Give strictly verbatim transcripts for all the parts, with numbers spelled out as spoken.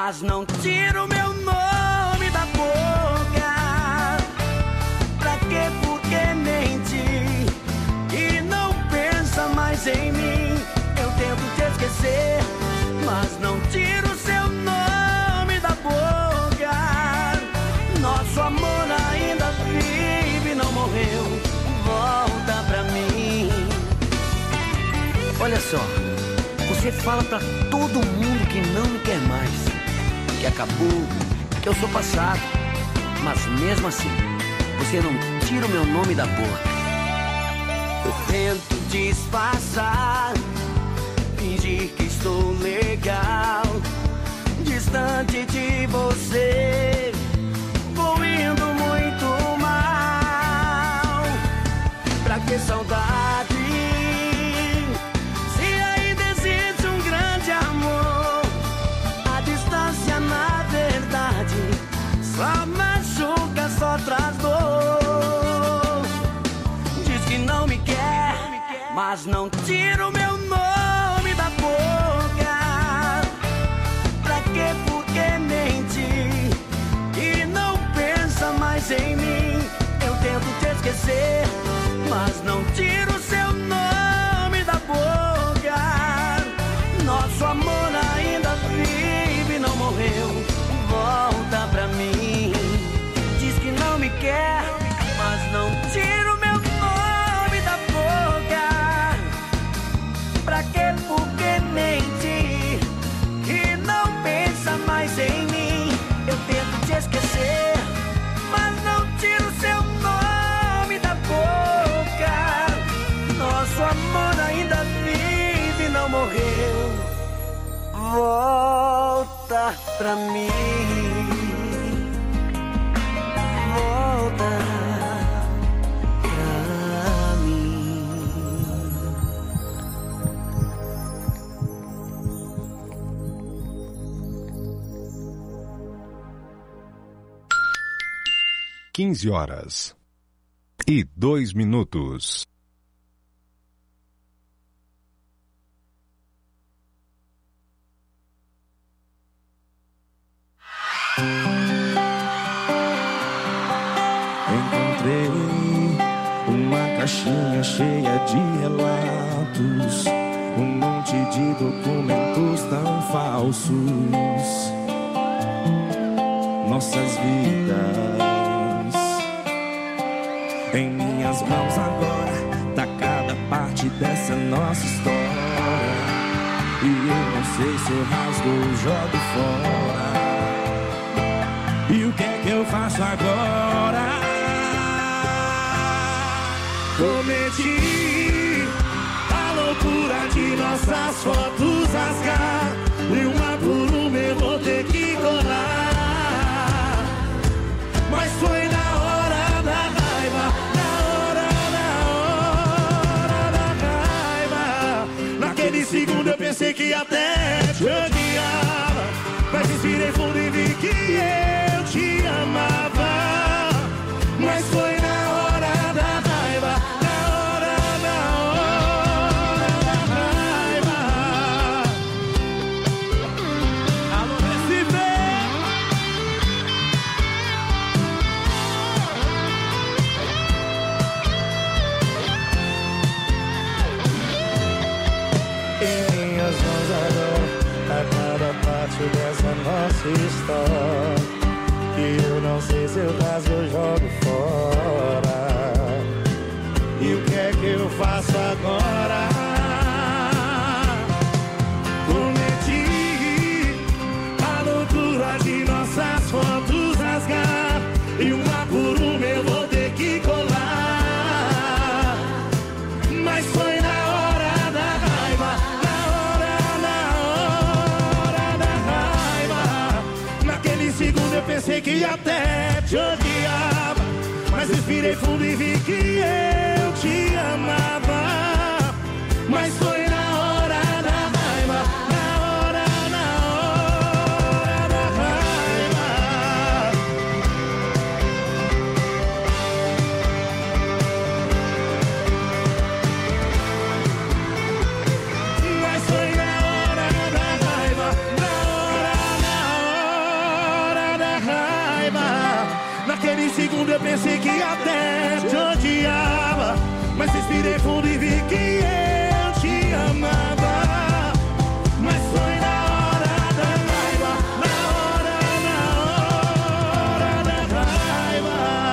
mas não tiro meu nome da boca. Pra que, por que mentir e não pensa mais em mim? Eu tento te esquecer, mas não tiro seu nome da boca. Nosso amor ainda vive, não morreu. Volta pra mim. Olha só, você fala pra todo mundo que não me quer mais, que acabou, que eu sou passado. Mas mesmo assim, você não tira o meu nome da boca. Eu tento disfarçar, fingir que estou legal, distante de você, vou indo muito mal. Pra que saudade, se ainda existe um grande amor? A distância, na verdade, só machuca, só traz dor. Diz que não me quer, mas não tira o meu nome da boca. Pra que, por que mentir e não pensa mais em mim? Eu tento te esquecer, mas não tiro seu nome da boca. Nosso amor ainda vive, não morreu. Volta pra mim. Diz que não me quer, mas não tiro meu nome da boca. Pra que, por que mentir e não pensa mais em mim? Eu tento te esquecer, mas não tiro seu nome da boca. Nosso amor ainda vive, não morreu. Volta pra mim. Volta pra mim. Quinze horas e dois minutos. Encontrei uma caixinha cheia de relatos, um monte de documentos tão falsos. Nossas vidas em minhas mãos agora, tá cada parte dessa nossa história. E eu não sei se eu rasgo ou jogo fora. E o que é que eu faço agora? Cometi a loucura de nossas fotos rasgar, e uma por uma eu vou ter que colar. Mas foi na hora da raiva, na hora, na hora da raiva. Naquele segundo eu pensei que até te odiava, mas respirei fundo e vi que eu te amava. Mas foi na hora da raiva, na hora, na hora da raiva. Alô, Recife! Em minhas mãos agora, a cada parte dessa nossa história. E eu não sei se eu rasgo ou jogo fora. E o que é que eu faço agora? Prometi a loucura de nossas fotos rasgar, e uma por uma eu vou ter que colar. Mas foi na hora da raiva, na hora, na hora da raiva. Naquele segundo eu pensei que até te odiava, mas respirei fundo e vi que eu te amava. Mas foi na hora da raiva, na hora, na hora da raiva. Mas foi na hora da raiva, na hora, na hora. Naquele segundo eu pensei que até te odiava, mas respirei fundo e vi que eu te amava. Mas foi na hora da raiva, na hora, na hora da raiva.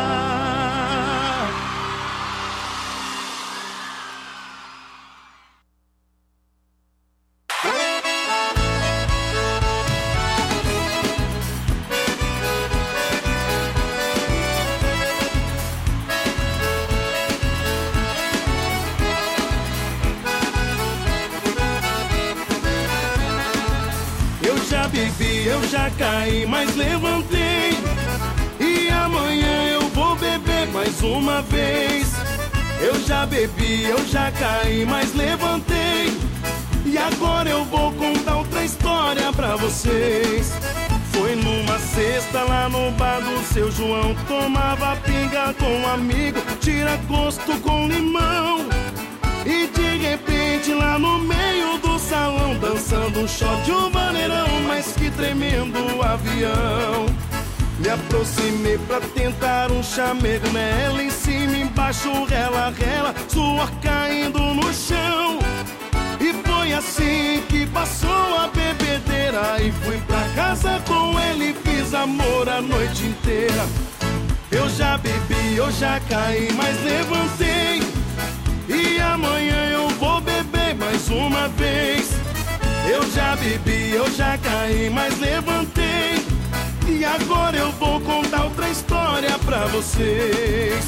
Bebi, eu já caí, mas levantei. E amanhã eu vou beber mais uma vez. Eu já bebi, eu já caí, mas levantei. E agora eu vou contar outra história pra vocês. Foi numa sexta lá no bar do seu João. Tomava pinga com um amigo, tira gosto com limão. E de repente lá no meio do salão, dançando um shot de um maneirão, mas que tremendo avião. Me aproximei pra tentar um chamego nela, em cima, embaixo, rela, rela, suor caindo no chão. E foi assim que passou a bebedeira, e fui pra casa com ele, fiz amor a noite inteira. Eu já bebi, eu já caí, mas levantei. E amanhã eu vou beber mais uma vez. Eu já bebi, eu já caí, mas levantei. E agora eu vou contar outra história pra vocês.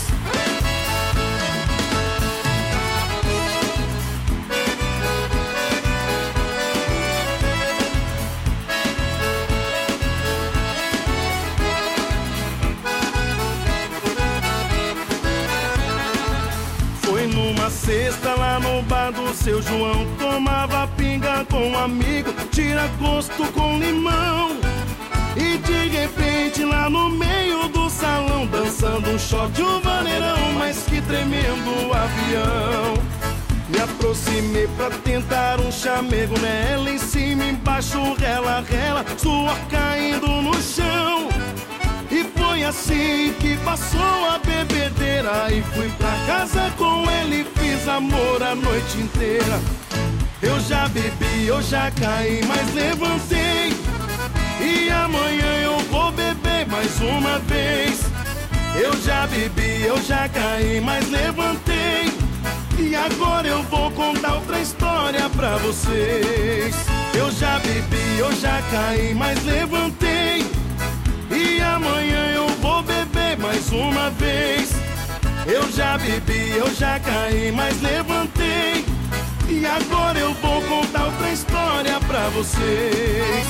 Numa sexta lá no bar do seu João, tomava pinga com um amigo, tira gosto com limão. E de repente lá no meio do salão, dançando um shot de um maneirão, mas que tremendo avião. Me aproximei pra tentar um chamego nela, em cima, embaixo, rela, rela, suor caindo no chão. E foi assim que passou a bebedeira, e fui pra casa com ele, fiz amor a noite inteira. Eu já bebi, eu já caí, mas levantei. E amanhã eu vou beber mais uma vez. Eu já bebi, eu já caí, mas levantei. E agora eu vou contar outra história pra vocês. Eu já bebi, eu já caí, mas levantei. E amanhã eu vou beber mais uma vez. Eu já bebi, eu já caí, mas levantei. E agora eu vou contar outra história pra vocês.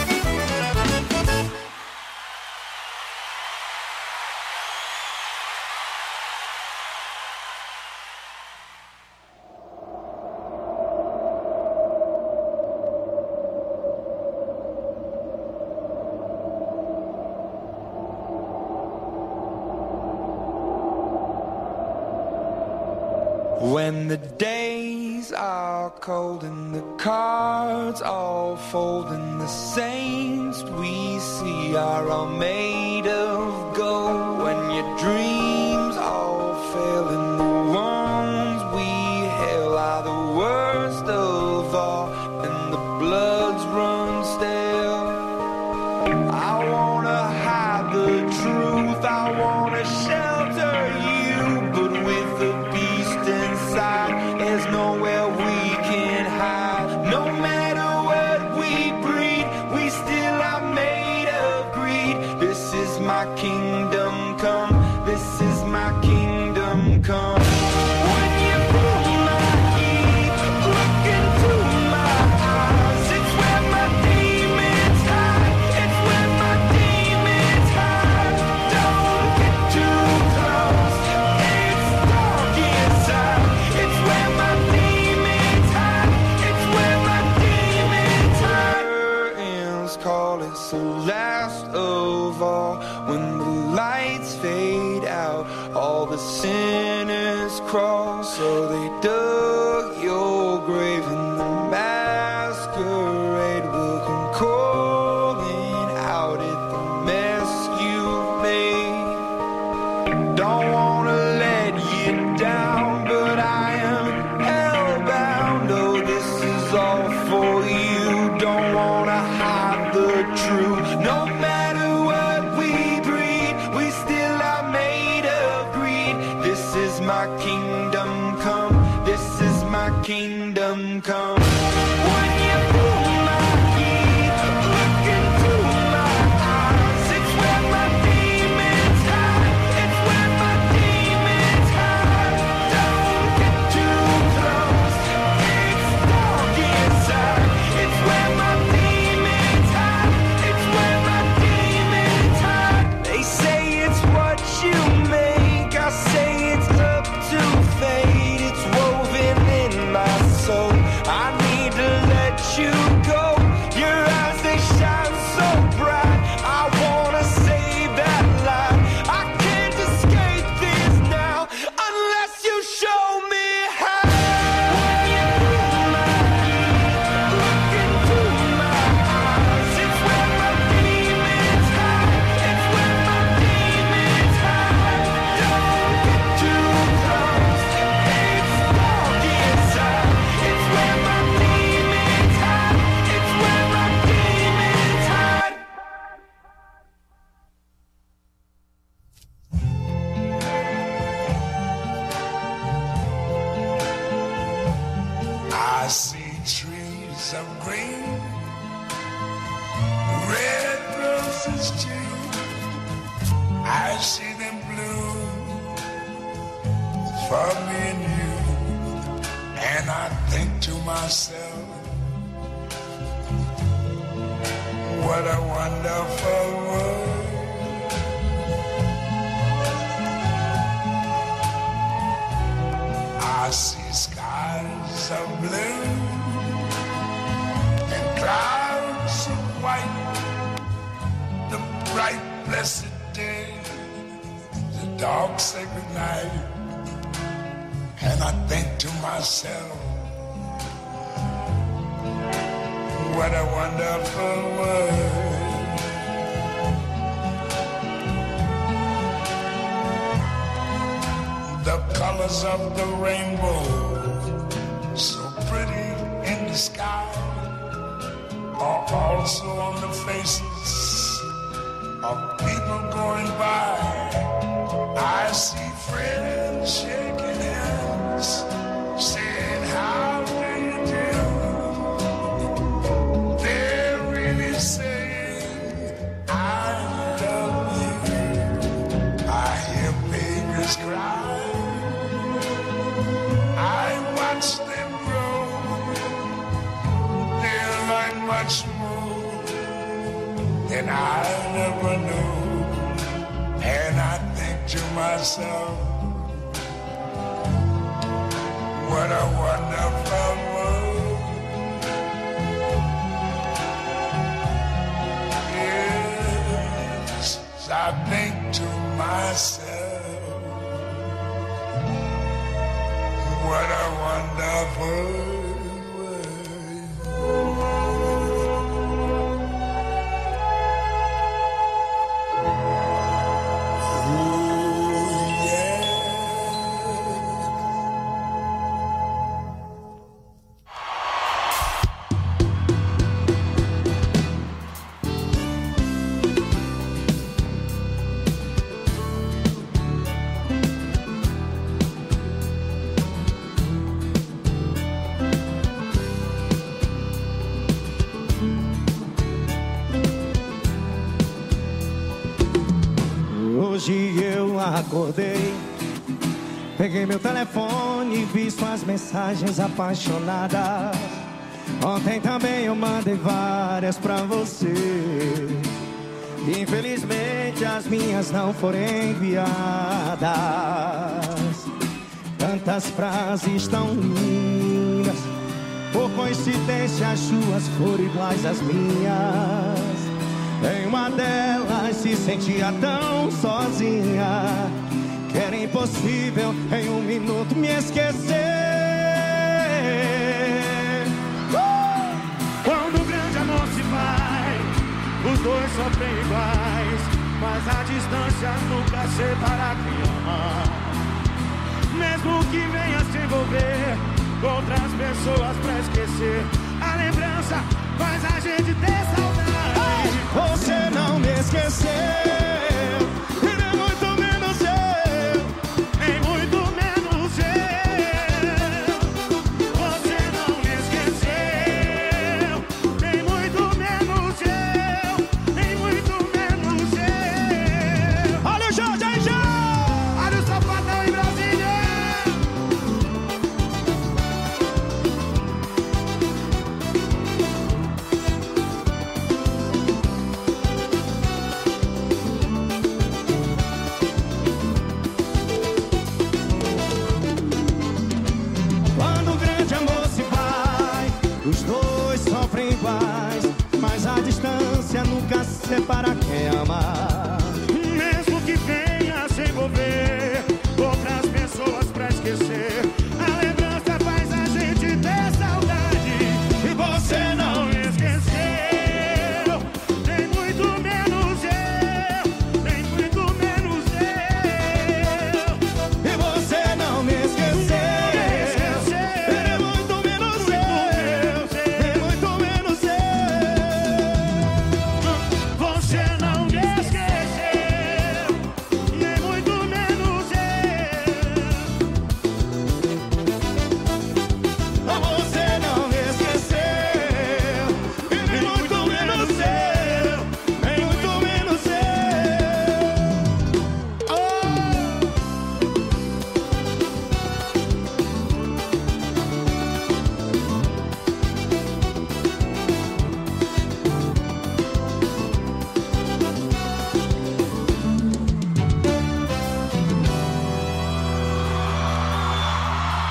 When the days are cold and the cards all fold, and the saints we see are all made of gold. When your dreams all fail and the ones we hail are the worst of all, and the bloods run stale. I wanna hide the truth, I wanna shelter you, but with the beast inside, there's nowhere we can hide. No matter what we breed, we still are made of greed. This is my kingdom come, this is my kingdom come. When you pull my heat, look into my eyes, it's where my demons hide, it's where my demons hide. Don't get too close, it's dark inside, it's where my demons hide, it's where my demons hide. Curtains call, it's the last of all. When the lights fade out, all the sinners crawl. So they dug your grave, and the masquerade will come calling out at the mess you made. my kingdom come. This is my kingdom come. When you pull my heat, look into my eyes. It's where my demons hide. It's where my demons hide. Don't get too close. It's dark inside. It's where my demons hide. It's where my demons hide. They say it's what you make. I say it's up to fate. It's woven in my soul. I need to let you go. Your eyes, they shine so bright. I wanna save that light. I can't escape this now unless you show me how. When you pull my heat, look into my eyes. It's where my demons hide. It's where my demons hide. Don't get too close. It's dark inside. It's where my demons hide. It's where my demons hide. I see trees of green, red roses too. I see them bloom for me and you. And I think to myself, what a wonderful world. I see skies of blue and clouds of white, the bright blessed day, the dark sacred night. And I think to myself, what a wonderful world. The colors of the rainbow, so pretty in the sky, are also on the faces of people going by. I see friends shaking hands, saying, how do you do? They're really saying, I love you. I hear babies cry. I watch them grow. They'll learn much more than I never knew. And I think to myself, what a wonderful world. Yes, I think to myself, what a wonderful world. Ooh, yeah. Hoje eu acordei, peguei meu telefone e vi suas mensagens apaixonadas. Ontem também eu mandei várias pra você. Infelizmente as minhas não foram enviadas. Tantas frases tão lindas, por coincidência as suas foram iguais às minhas. Em uma delas se sentia tão sozinha que era impossível em um minuto me esquecer. uh! Quando o grande amor se vai, os dois sofrem iguais, mas a distância nunca separa quem ama. Mesmo que venha se envolver com outras pessoas pra esquecer, a lembrança faz a gente ter saudade. Você não me esqueceu, e nem muito menos eu, nem muito menos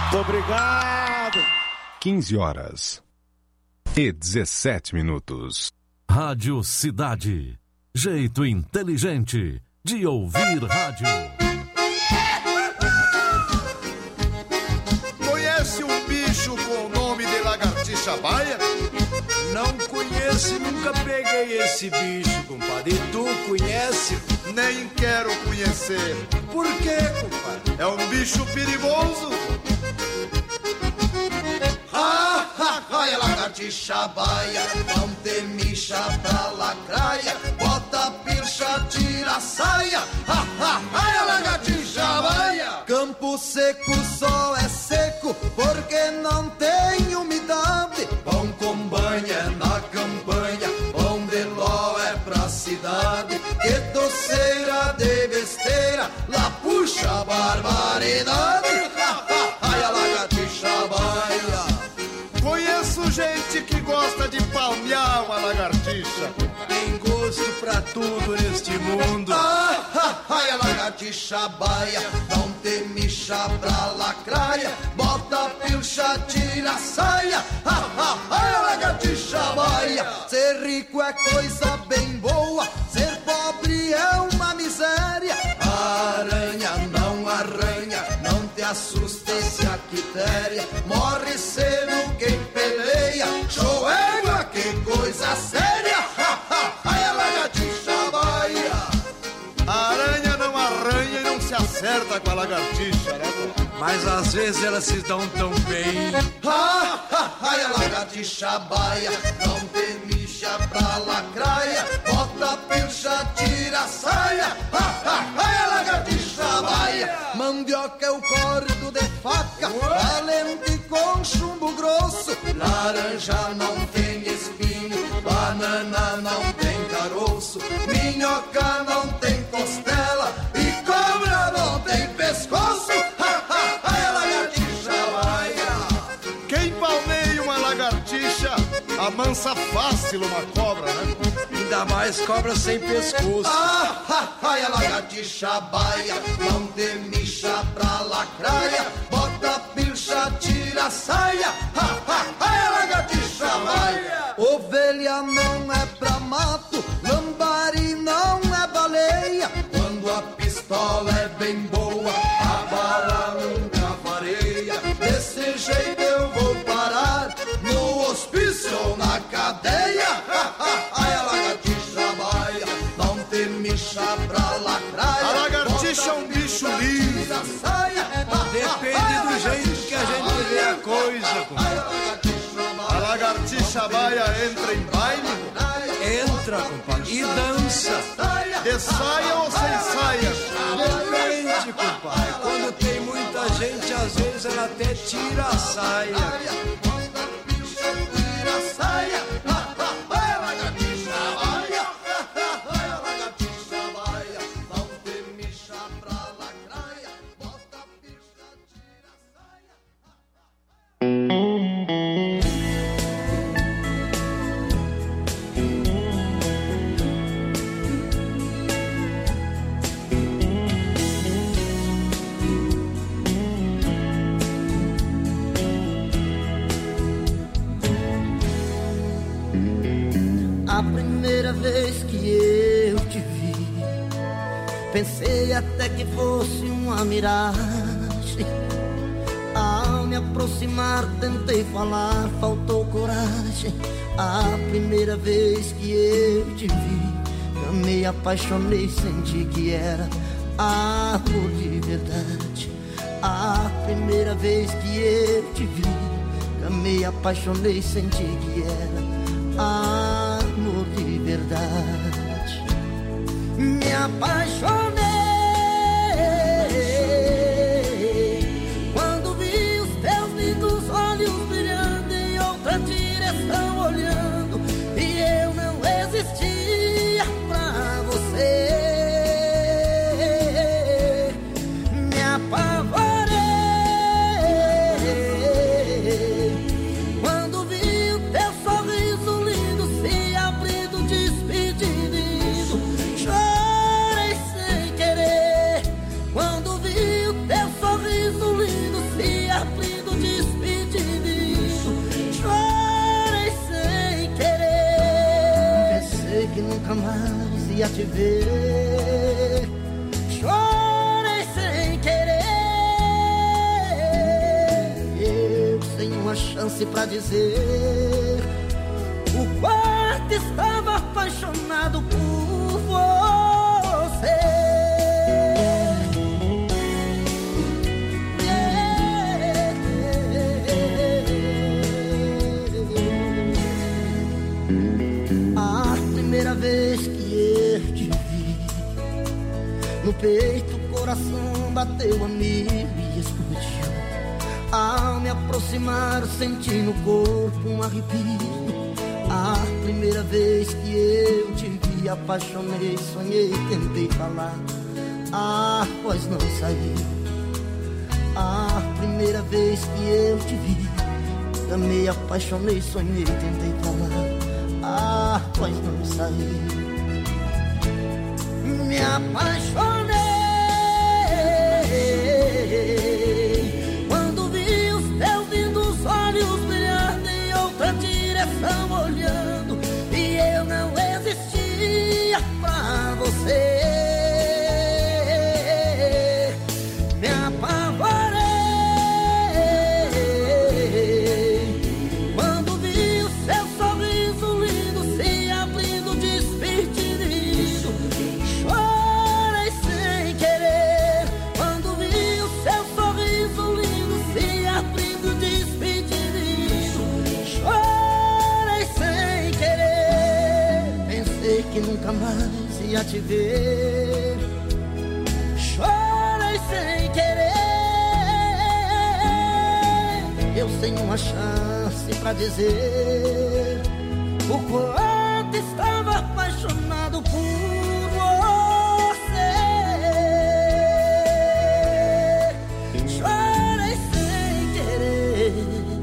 Obrigado. quinze horas e dezessete minutos. Rádio Cidade. Jeito inteligente de ouvir rádio. Conhece um bicho com o nome de lagartixa baia? Não conheço, nunca peguei esse bicho, compadre. E tu conhece? Nem quero conhecer. Por quê, compadre? É um bicho perigoso. Ha, ha, ha, é lagartixa baia, não te mixa pra lacraia, bota pilcha, tira a saia, ha, ha, ha, é lagartixa baia. Campo seco só é seco, porque não tem umidade, pão com banha na campanha, pão de ló é pra cidade, que doceira de besteira, lá puxa a barbaridade, ha, ha, ha, é lagartixa baia. Conheço gente que gosta de palmear uma lagartixa. Tem gosto pra tudo neste mundo. Ah, ah, ah, é lagartixa baia, não te mixa pra lacraia, bota pilcha, tira a saia. Ah, ah, ah, é lagartixa baia. Ser rico é coisa bem boa, ser pobre é uma miséria. A aranha não arranha, não te assusta se a quitéria morre cedo quem peleia. Show égua, que coisa séria. Ha, ha, ha, é lagartixa baia. A aranha não arranha e não se acerta com a lagartixa, né? Mas às vezes elas se dão tão bem. Ha, ha, ha, é lagartixa baia, não te mixa pra lacraia, bota pilcha, tira a saia. Ha, ha, ha, é lagartixa baia. Mandioca é o cordo de faca, valente com chumbo grosso. Laranja não tem espinho, banana não tem caroço, minhoca não tem costela e cobra não tem pescoço. Ha, ha, ha, é lagartixa baia. Quem palmeia uma lagartixa amansa fácil uma cobra, né? Ainda mais cobra sem pescoço. Ah, ha, ha, é lagartixa baia, não te mixa pra lacraia, bota pilcha, tira a saia. Ha, ha, ha, é lagartixa baia. Ovelha não é pra mato, lambari não é baleia. Quando a pistola é bem boa, a bala nunca fareia. Desse jeito eu vou parar no hospício ou na cadeia. Ha, ha, ha, é lagartixa baia, não te mixa pra lacraia. A lagartixa é um bicho livre. Depende do jeito que a gente vê a coisa, compadre. A lagartixa baia entra em baile? Entra, compadre, e dança. De saia ou sem saia? Depende, compadre. Quando tem muita gente, às vezes ela até tira a saia. A primeira vez que eu te vi, pensei até que fosse uma miragem. Ao me aproximar tentei falar, faltou coragem. A primeira vez que eu te vi, amei, apaixonei, senti que era amor de verdade. A primeira vez que eu te vi, amei, apaixonei, senti que era amor de verdade. Me apaixonei quando vi os teus lindos olhos brilhando em outra direção olhando, e eu não existia pra você. Me apavorei quando vi o teu sorriso lindo se abrindo, despedindo. Chorei sem querer quando vi o teu sorriso lindo se abrindo, que nunca mais ia te ver. Chorei sem querer, eu sem uma chance pra dizer o quanto estava apaixonado por você. A primeira vez que eu te vi, no peito o coração bateu a mil e explodiu. Ao me aproximar senti no corpo um arrepio. A primeira vez que eu te vi, apaixonei, sonhei, tentei falar, a voz não saiu. A primeira vez que eu te vi, amei, apaixonei, sonhei, tentei falar, a voz não saiu. Me apaixonei quando vi os teus lindos olhos brilhando em outra direção olhando, e eu não existia pra você. Me apavorei quando vi o seu sorriso lindo se abrindo, despedindo. Chorei sem querer quando vi o seu sorriso lindo se abrindo, despedindo. Chorei sem querer, pensei que nunca mais ia te ver. Chorei sem querer, eu sem uma chance pra dizer o quanto estava apaixonado por você. Chorei sem querer.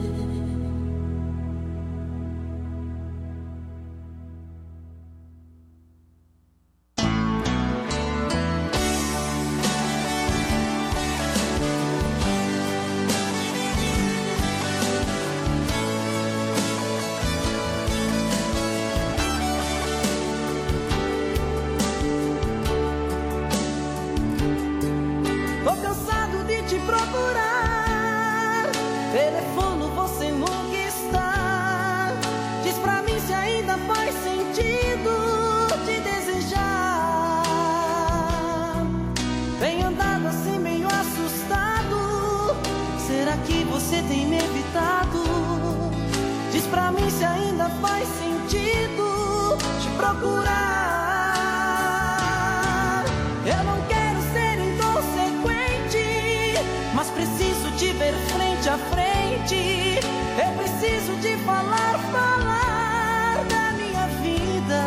Tô cansado de te procurar, telefono você nunca está. Diz pra mim se ainda faz sentido te desejar. Vem andado assim meio assustado, será que você tem me evitado? Diz pra mim se ainda faz sentido te procurar. Eu não quero ser inconsequente, mas preciso te ver frente a frente. Eu preciso te falar, falar da minha vida.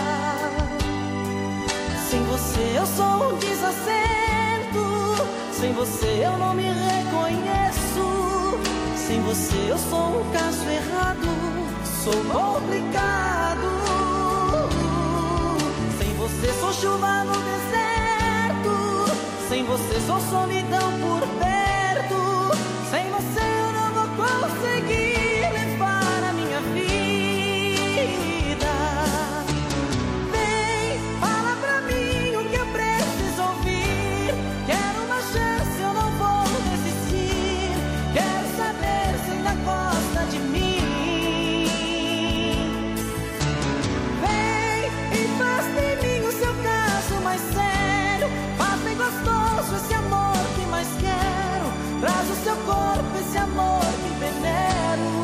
Sem você eu sou um desacerto, sem você eu não me reconheço. Sem você eu sou um caso errado, sou complicado. Sem você sou chuva no deserto, sem você sou solidão por perto. Sem você eu não vou conseguir levar a minha vida. Vem, fala pra mim o que eu preciso ouvir. Quero uma chance, eu não vou desistir. Quero saber se ainda gosta de mim. Vem e faz de mim o seu caso mais sério. Faz bem gostoso esse amor que mais quero. Traz o seu corpo, esse amor que venero.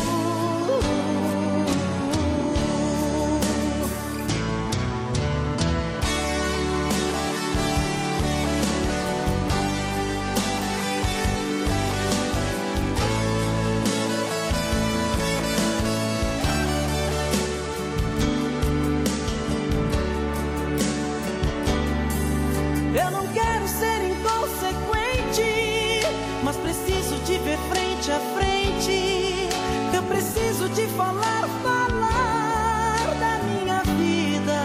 Eu não quero ser inconsequente, mas preciso te ver frente a frente. Eu preciso te falar, falar da minha vida.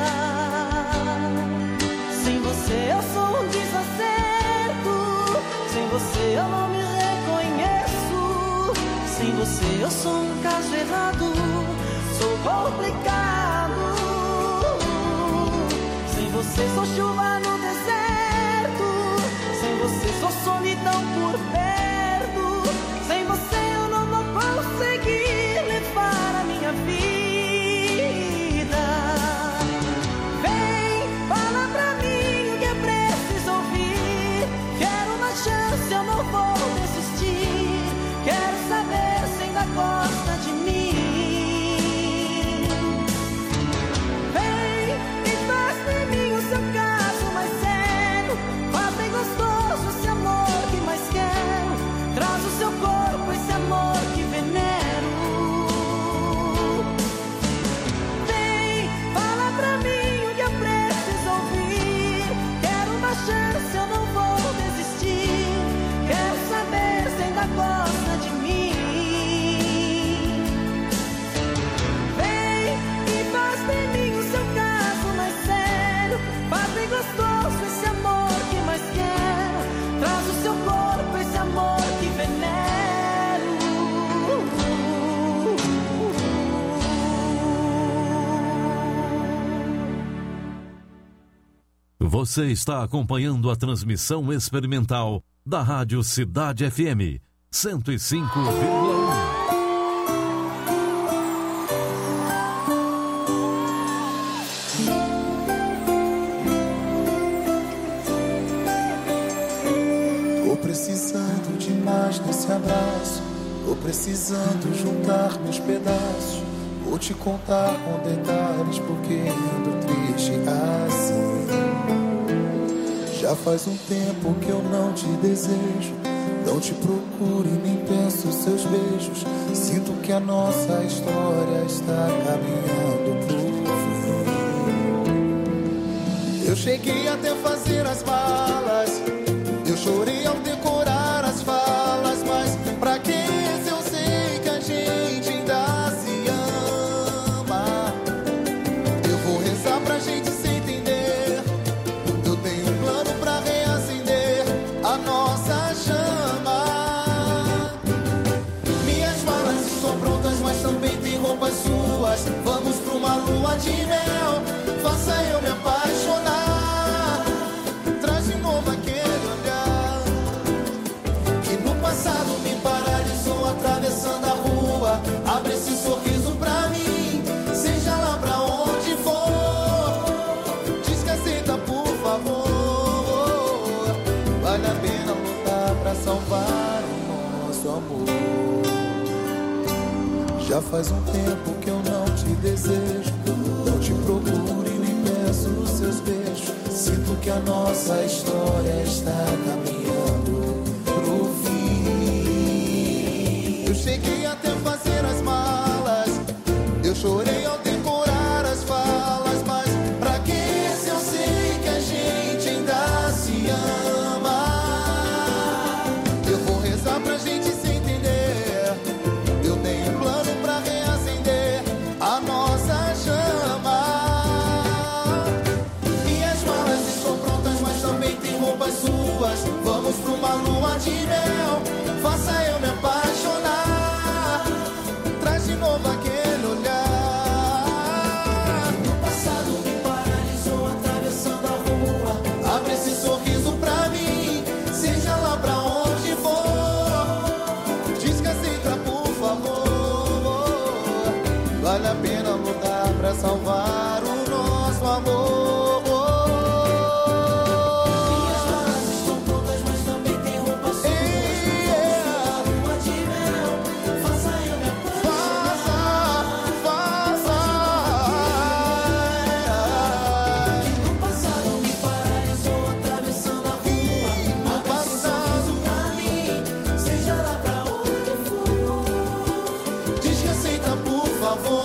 Sem você eu sou um desacerto, sem você eu não me reconheço. Sem você eu sou um caso errado, sou complicado. sou chuva no deserto. Sem você sou solidão por perto. Sem você eu não vou conseguir levar a minha vida. Vem, fala pra mim o que é preciso ouvir. Quero uma chance, eu não vou desistir. Quero saber se ainda gosta de mim. Vem e faz de mim o seu caso mais sério. Faz bem gostoso esse amor que mais quero. Traz o seu corpo esse amor que venero. Vem, fala pra mim o que eu preciso ouvir. Quero uma chance, eu não vou desistir. Quero saber se ainda gosta de mim. Vem e faz de mim o seu caso mais sério. Faz bem gostoso esse amor que mais quero. Traz o seu corpo esse amor que venero. Você está acompanhando a transmissão experimental da Rádio Cidade F M cento e cinco vírgula um. Tô precisando de mais desse abraço. Tô precisando juntar meus pedaços. Vou te contar com detalhes porque ando triste assim. Já faz um tempo que eu não te desejo. Não te procuro e nem penso seus beijos. Sinto que a nossa história está caminhando pro fim. Eu cheguei até fazer as malas. Eu chorei ao decorar as falas. Mas pra que se eu sei que a gente ainda se ama? Eu vou rezar pra gente se entender. Eu tenho um plano pra reacender a nossa chama. Minhas malas estão prontas, mas também tem roupas suas. Vamos pra uma lua de mel. Faça eu me apaixonar. Traz de novo aquele olhar que no passado me paralisou atravessando a rua. Abre esse sorriso pra mim, seja lá pra onde for. Diz que aceita, por favor. Vale a pena lutar pra salvar o nosso amor. Já faz um tempo que eu não te desejo. Não te procuro e nem peço os seus beijos. Sinto que a nossa história está caminhando pro fim. Eu cheguei até fazer as malas. Eu chorei ao decorar as falas. Mas pra que se eu sei que a gente ainda se ama? Eu vou rezar pra gente se entender. Eu tenho um plano pra reacender a nossa chama. Minhas malas estão prontas, mas também tem roupas suas. Vamos pra uma lua de mel. Faça eu me apaixonar. Traz de novo aquele olhar. No passado me paralisou atravessando a rua. Abre esse sorriso pra mim, seja lá pra onde for. Diz que aceita, por favor. Vale a pena lutar pra salvar o nosso amor. Minhas malas estão prontas, mas também tem roupas suas. Yeah. Lua de mel, faça eu me apaixonar. Faça, faça. No passado me paralisou atravessando a rua. Abre esse sorriso pra mim, seja lá pra onde for. Diz que aceita, por favor.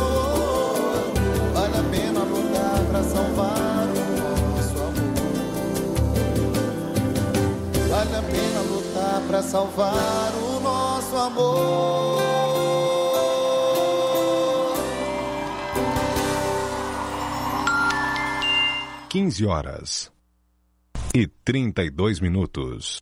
Vale a pena lutar pra salvar o nosso amor. Vale a pena lutar pra salvar o nosso amor. quinze horas e trinta e dois minutos.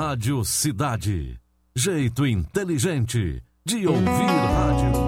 Rádio Cidade. Jeito inteligente de ouvir rádio.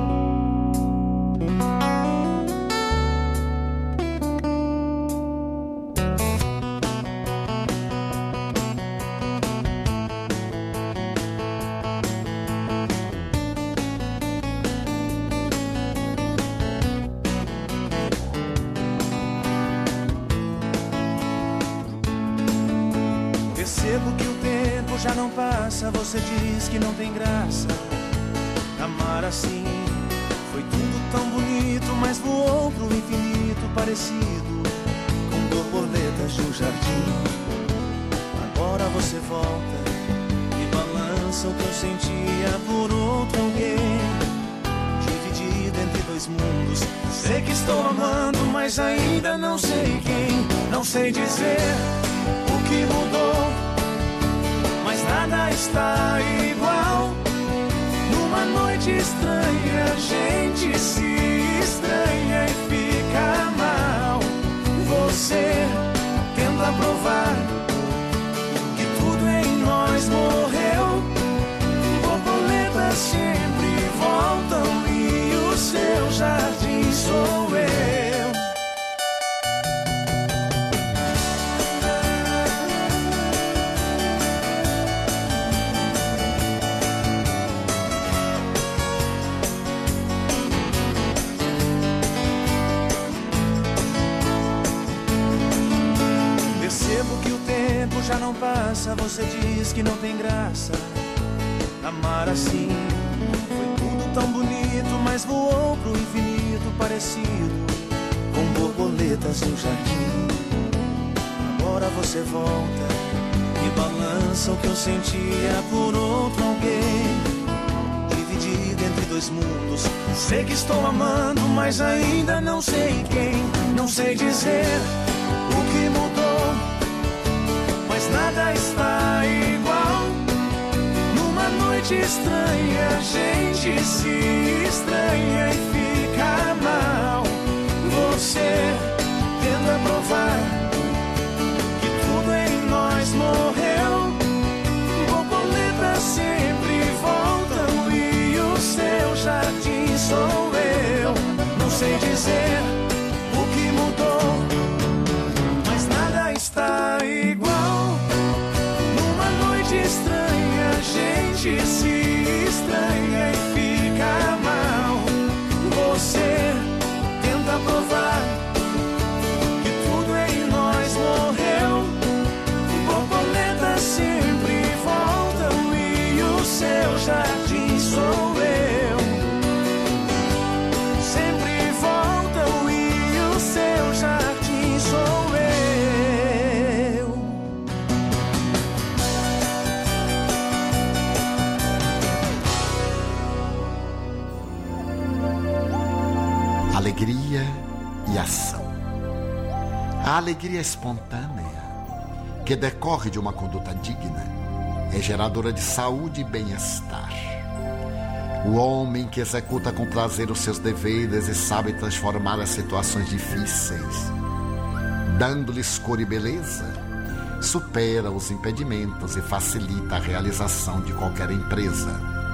Você diz que não tem graça amar assim. Foi tudo tão bonito, mas voou pro infinito, parecido com borboletas de um jardim. Agora você volta e balança o que eu sentia por outro alguém, dividido entre dois mundos. Sei que estou amando, mas ainda não sei quem. Não sei dizer o que mudou, mas nada está igual. Numa noite estranha, a gente se estranha e fica mal. Você tenta provar que tudo em nós morreu. Borboletas sempre voltam e o seu jardim sou eu. Já não passa, você diz que não tem graça amar assim. Foi tudo tão bonito, mas voou pro infinito, parecido com borboletas no jardim. Agora você volta e balança o que eu sentia por outro alguém, dividido entre dois mundos. Sei que estou amando, mas ainda não sei quem. Não sei dizer o que mudou, mas nada está igual. Numa noite estranha, a gente se estranha e fica mal. Você tenta provar que tudo em nós morreu. Borboletas sempre voltam e o seu jardim sou eu. Não sei dizer o que mudou, mas nada está igual. Estranha, a gente se estranha e fica mal. Você tenta provar que tudo em nós morreu. Borboletas sempre voltam e o seu jardim sou eu. Sempre voltam e o seu jardim sou eu. Alegria e ação. A alegria espontânea, que decorre de uma conduta digna, é geradora de saúde e bem-estar. O homem que executa com prazer os seus deveres e sabe transformar as situações difíceis, dando-lhes cor e beleza, supera os impedimentos e facilita a realização de qualquer empresa.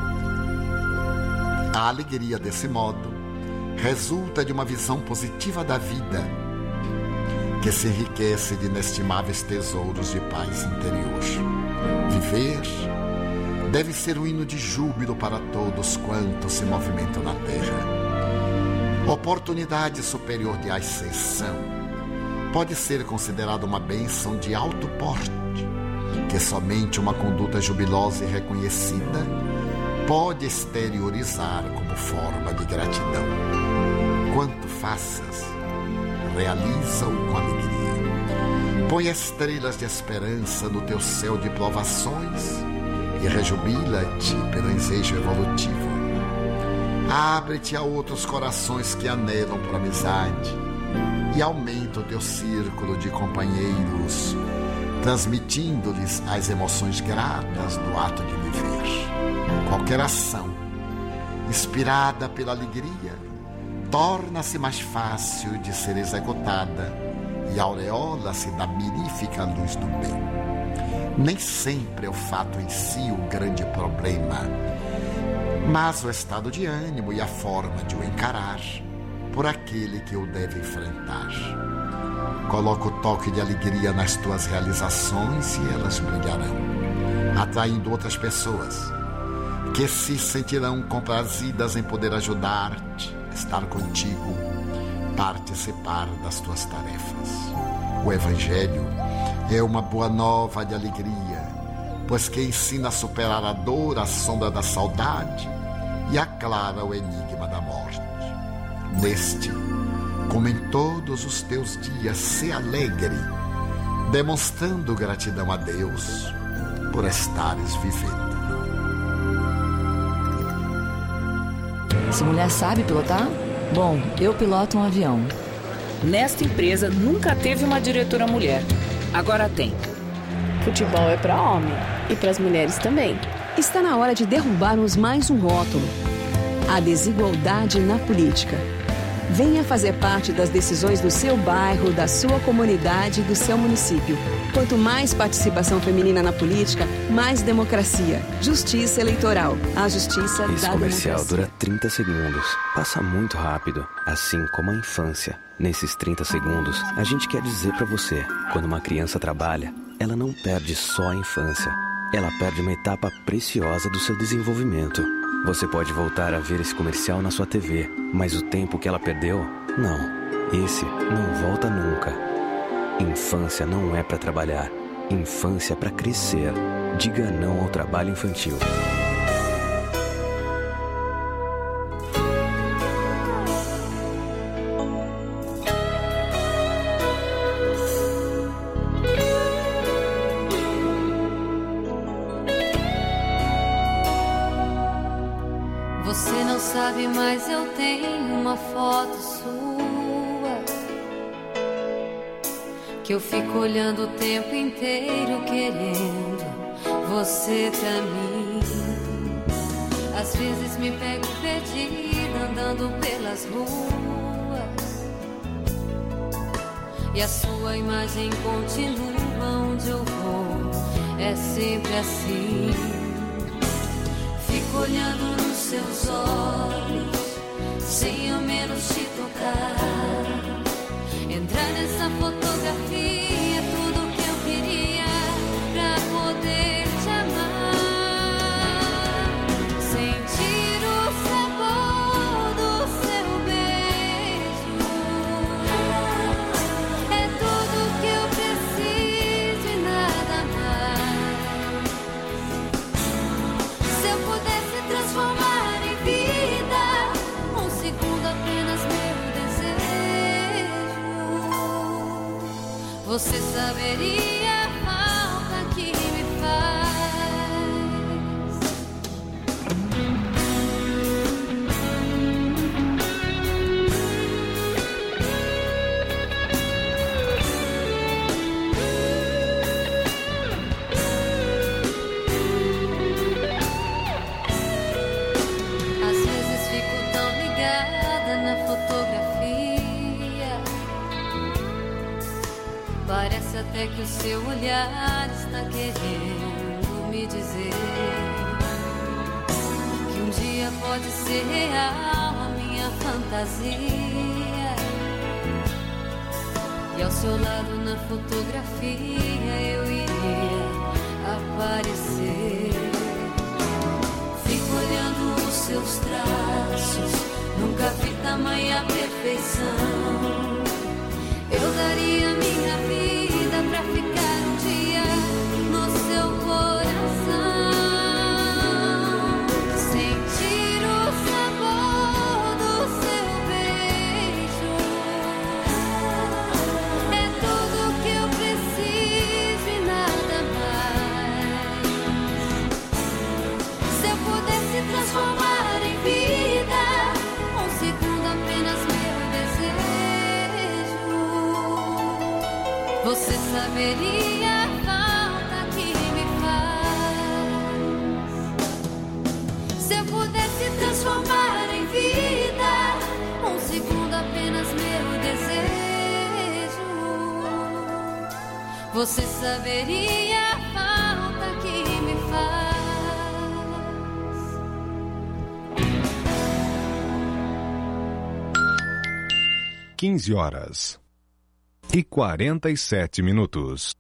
A alegria, desse modo, resulta de uma visão positiva da vida, que se enriquece de inestimáveis tesouros de paz interior. Viver deve ser um hino de júbilo para todos quantos se movimentam na terra. Oportunidade superior de ascensão pode ser considerada uma bênção de alto porte, que somente uma conduta jubilosa e reconhecida pode exteriorizar como forma de gratidão. Quanto faças, realiza-o com alegria. Põe estrelas de esperança no teu céu de provações e rejubila-te pelo ensejo evolutivo. Abre-te a outros corações que anelam por amizade e aumenta o teu círculo de companheiros, transmitindo-lhes as emoções gratas do ato de viver. Qualquer ação inspirada pela alegria torna-se mais fácil de ser executada e aureola-se da mirífica luz do bem. Nem sempre é o fato em si o grande problema, mas o estado de ânimo e a forma de o encarar por aquele que o deve enfrentar. Coloca o toque de alegria nas tuas realizações e elas brilharão, atraindo outras pessoas que se sentirão comprazidas em poder ajudar-te, estar contigo, participar das tuas tarefas. O Evangelho é uma boa nova de alegria, pois que ensina a superar a dor, a sombra da saudade e aclara o enigma da morte. Neste, como em todos os teus dias, se alegre, demonstrando gratidão a Deus por estares vivendo. Essa mulher sabe pilotar? Bom, eu piloto um avião. Nesta empresa nunca teve uma diretora mulher. Agora tem. Futebol é para homem e para as mulheres também. Está na hora de derrubarmos mais um rótulo: a desigualdade na política. Venha fazer parte das decisões do seu bairro, da sua comunidade e do seu município. Quanto mais participação feminina na política, mais democracia. Justiça eleitoral. A justiça Esse da comercial democracia. dura trinta segundos. Passa muito rápido, assim como a infância. Nesses trinta segundos, a gente quer dizer pra você: quando uma criança trabalha, ela não perde só a infância. Ela perde uma etapa preciosa do seu desenvolvimento. Você pode voltar a ver esse comercial na sua T V, mas o tempo que ela perdeu, não. Esse não volta nunca. Infância não é pra trabalhar. Infância é pra crescer. Diga não ao trabalho infantil. Você não sabe, mas eu tenho uma foto sua que eu fico olhando o tempo inteiro querendo você pra mim. Às vezes me pego perdida andando pelas ruas e a sua imagem continua onde eu vou. É sempre assim. Fico olhando nos seus olhos, sem ao menos te tocar. Entrar nessa fotografia é tudo que eu queria pra poder te amar. Sentir o sabor do seu beijo é tudo que eu preciso e nada mais. Se eu pudesse transformar em vida um segundo apenas meu desejo, você saberia a falta que me faz. Às vezes fico tão ligada na fotografia, parece até que o seu olhar está querendo me dizer que um dia pode ser real a minha fantasia. E ao seu lado na fotografia eu iria aparecer. Fico olhando os seus traços, nunca vi tamanha perfeição. Eu daria minha vida pra ficar um dia no seu coração. Sentir o sabor do seu beijo é tudo que eu preciso e nada mais. Se eu pudesse transformar em vida um segundo apenas meu desejo, você saberia a falta que me faz. Se eu pudesse transformar em vida um segundo apenas meu desejo, você saberia a falta quinze horas e quarenta e sete minutos.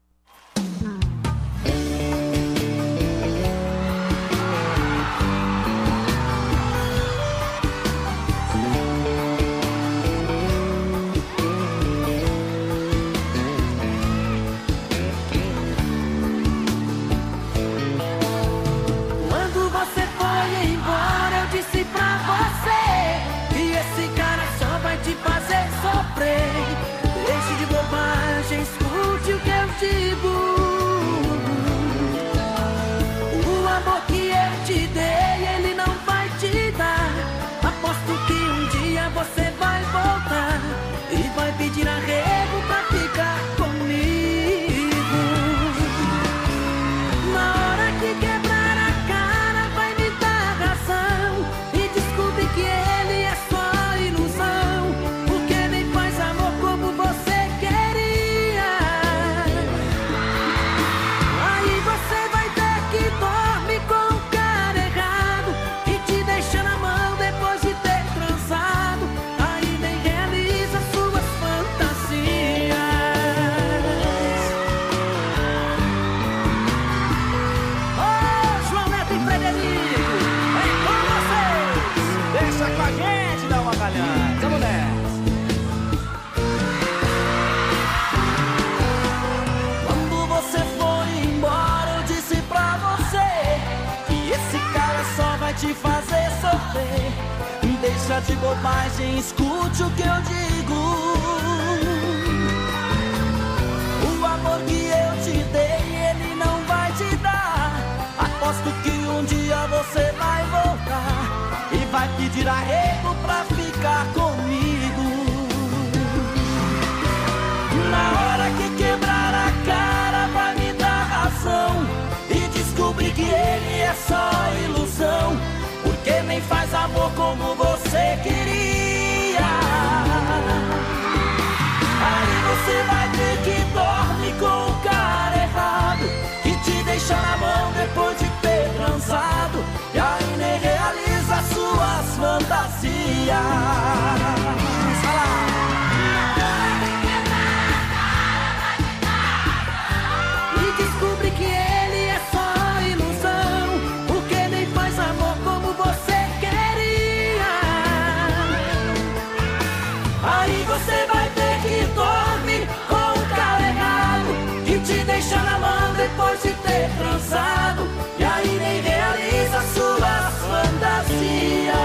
Te fazer sofrer, deixa de bobagem, escute o que eu digo. O amor que eu te dei, ele não vai te dar. Aposto que um dia você vai voltar e vai pedir arrego pra ficar comigo. Na hora que quebrar a cara, vai me dar razão e descobrir que ele é só ilusão, porque nem faz amor como você queria. Aí você vai ter que dormir com o cara errado, que te deixa na mão depois de ter transado, e aí nem realiza suas fantasias. Vai lá. E descobre que ele é só ilusão, porque nem faz amor como você queria. Aí você vai ter que dormir com o cara errado, que te deixa na mão depois de ter transado, e aí nem realiza suas fantasias.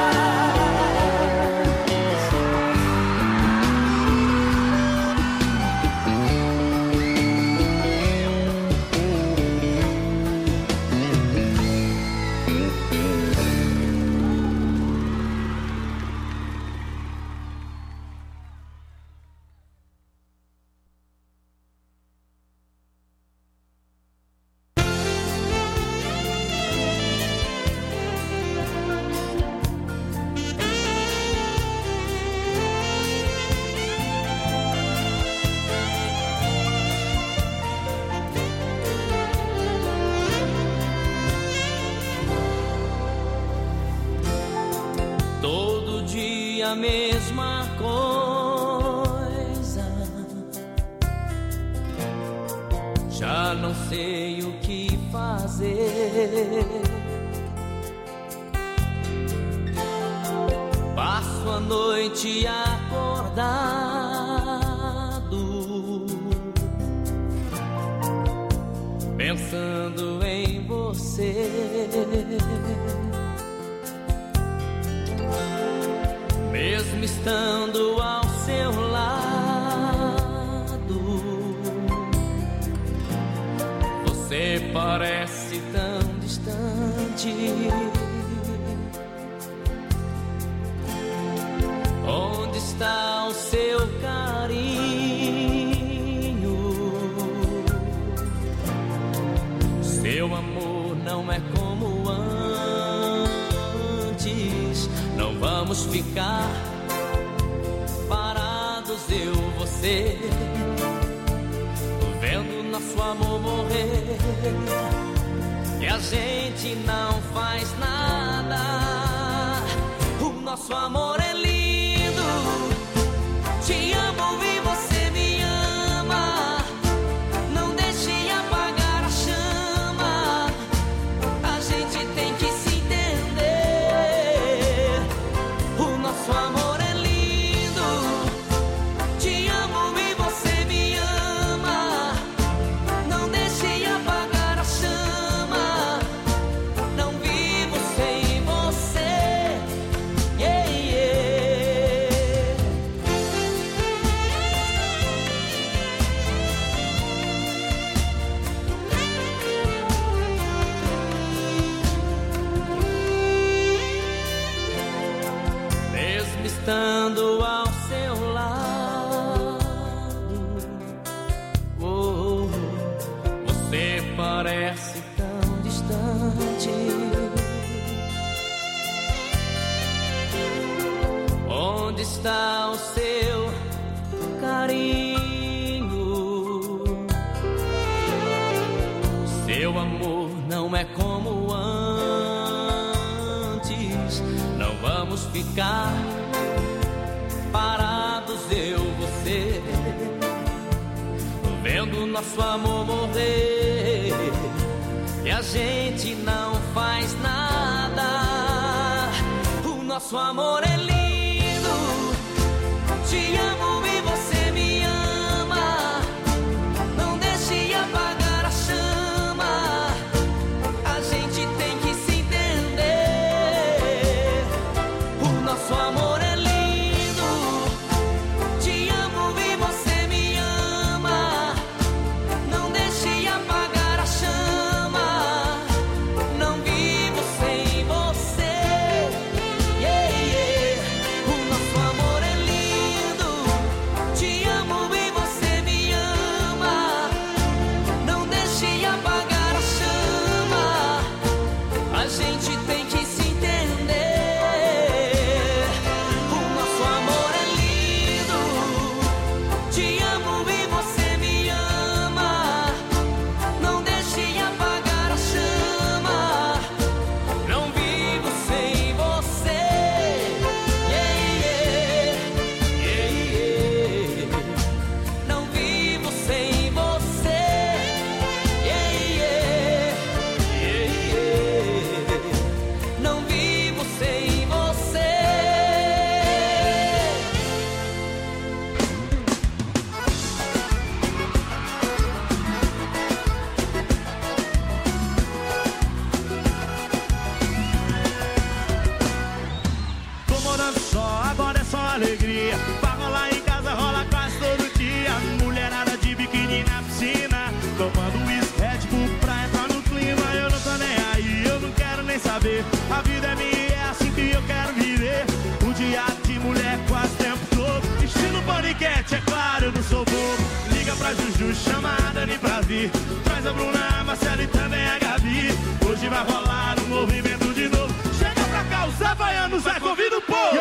A mesma coisa, já não sei o que fazer. Passo a noite acordado, pensando em você. Mesmo estando ao seu lado, você parece tão distante. Onde está o seu carinho? Seu amor não é como antes. Não vamos ficar parados, eu, você, vendo nosso amor morrer, e a gente não faz nada. O nosso amor é lindo, te amo não é como antes. Não vamos ficar parados, eu, você, vendo nosso amor morrer, e a gente não faz nada. O nosso amor é lindo. Te amo e você me ama. Não deixe apagar a chama. A gente tem que se entender. O nosso amor é lindo. Te amo e você me ama. Não deixe apagar a chama. Não vivo sem você. Yeah, yeah. O nosso amor é lindo. Te amo e você me ama. Não deixe apagar a chama. A gente tem que se entender. O nosso amor é lindo. Te amo e você me ama. Não deixe apagar a chama. Não vivo sem você. Yeah, yeah. Yeah, yeah. Não vivo sem você. Yeah, yeah. Yeah, yeah. Não vivo sem você. Tô morando só, agora é só alegria. Pra rolar em casa, rola quase todo dia. Mulherada de biquíni na piscina, tomando uísque, Red Bull pra entrar no clima. Eu não tô nem aí, eu não quero nem saber. A vida é minha e é assim que eu quero viver. O dia de mulher quase o tempo todo. Estilo paniquete, é claro, eu não sou bobo. Liga pra Juju, chama a Dani pra vir. Traz a Bruna, a Marcela e também a Gabi. Hoje vai rolar um movimento de novo. Chega pra cá, os havaianos, vai convida o povo.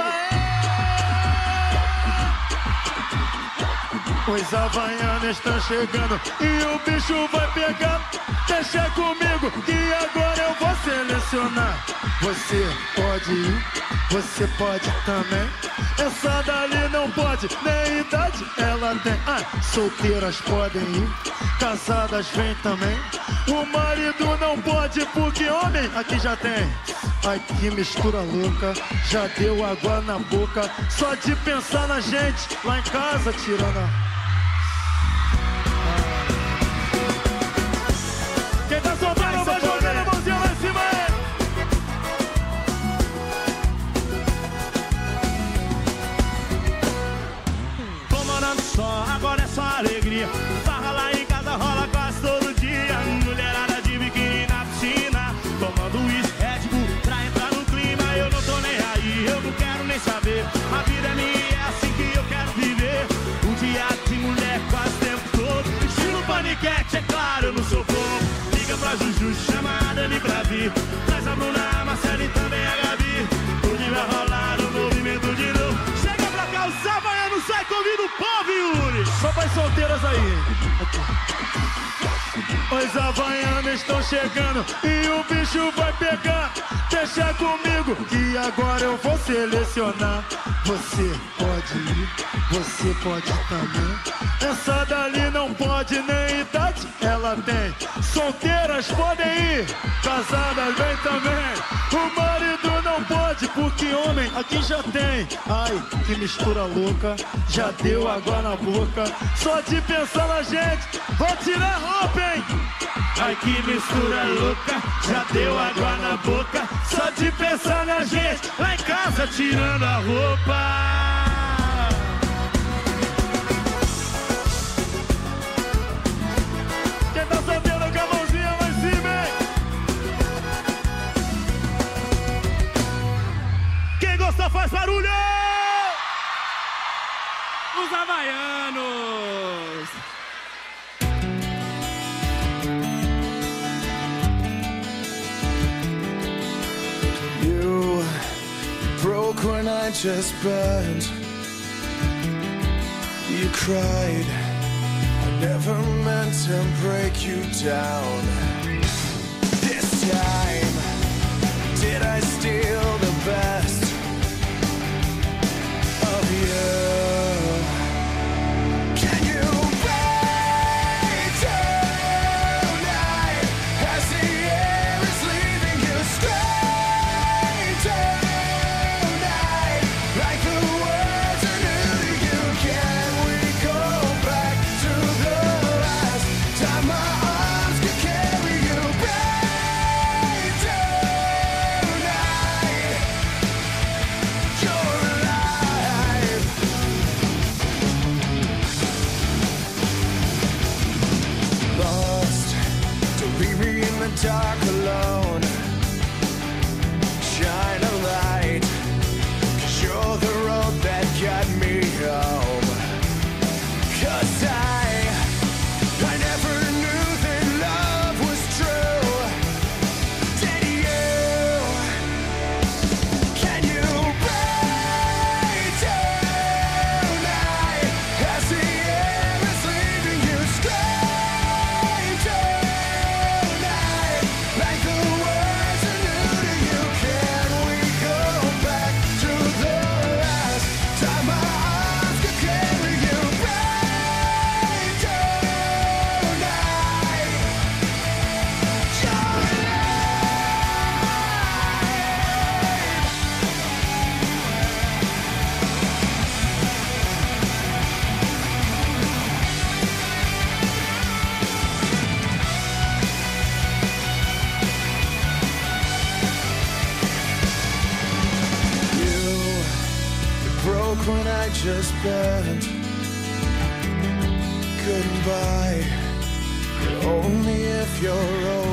Os havaianos estão chegando e o bicho vai pegar. Deixa comigo que agora eu vou selecionar. Você pode ir, você pode também. Essa dali não pode, nem idade ela tem. Ah, solteiras podem ir, casadas vem também. O marido não pode porque homem aqui já tem. Ai que mistura louca, já deu água na boca. Só de pensar na gente lá em casa tirando a... Quem tá soltando vai jogando a mãozinha lá em cima aí. Tô morando só, agora é só alegria. Farra lá em casa, rola quase todo dia. Mulherada de biquíni na piscina, tomando uísque, Red Bull pra entrar no clima. Eu não tô nem aí, eu não quero nem saber. A vida é minha e é assim que eu quero viver. Um dia de mulher quase o tempo todo. Estilo paniquete, é claro, eu não sou bobo. Liga pra Juju, chama a Dani pra vir. Traz a Bruna, a Marcela e também a Gabi. Hoje vai rolar um movimento de novo. Chega pra cá, os havaianos, sai, convida o povo, Yuri. Só para solteiras aí. Os havaianos estão chegando e o bicho vai pegar. Deixa comigo que agora eu vou selecionar. Você pode ir, você pode também. Essa dali não pode, nem idade ela tem. Solteiras podem ir, casadas vem também. O marido não pode porque homem aqui já tem. Ai, que mistura louca, já deu água na boca. Só de pensar na gente, vou tirar a roupa, hein? Ai, que mistura louca, já deu água na boca. Só de pensar na gente, lá em casa tirando a roupa. Quem tá solteiro com a mãozinha lá em cima, hein? Quem gosta faz barulho! Os havaianos! You broke when I just burned. You cried. I never meant to break you down. This time? Did I steal the best of you? Can you wait tonight as the air is leaving you straight tonight, like the words are new to you? Can we go back to the last time my arms could carry you? Right tonight, you're alive. Lost, don't leave me in the dark alone. Shine a light, 'cause you're the road that got me home. 'Cause I, I never knew that love was true. Did you? Can you wait tonight as the air is leaving you straight tonight, like the words are new to you? Can we go back to the last time my arms could carry you? Right tonight, you're You, you broke when I just bent. Couldn't buy, but only if you're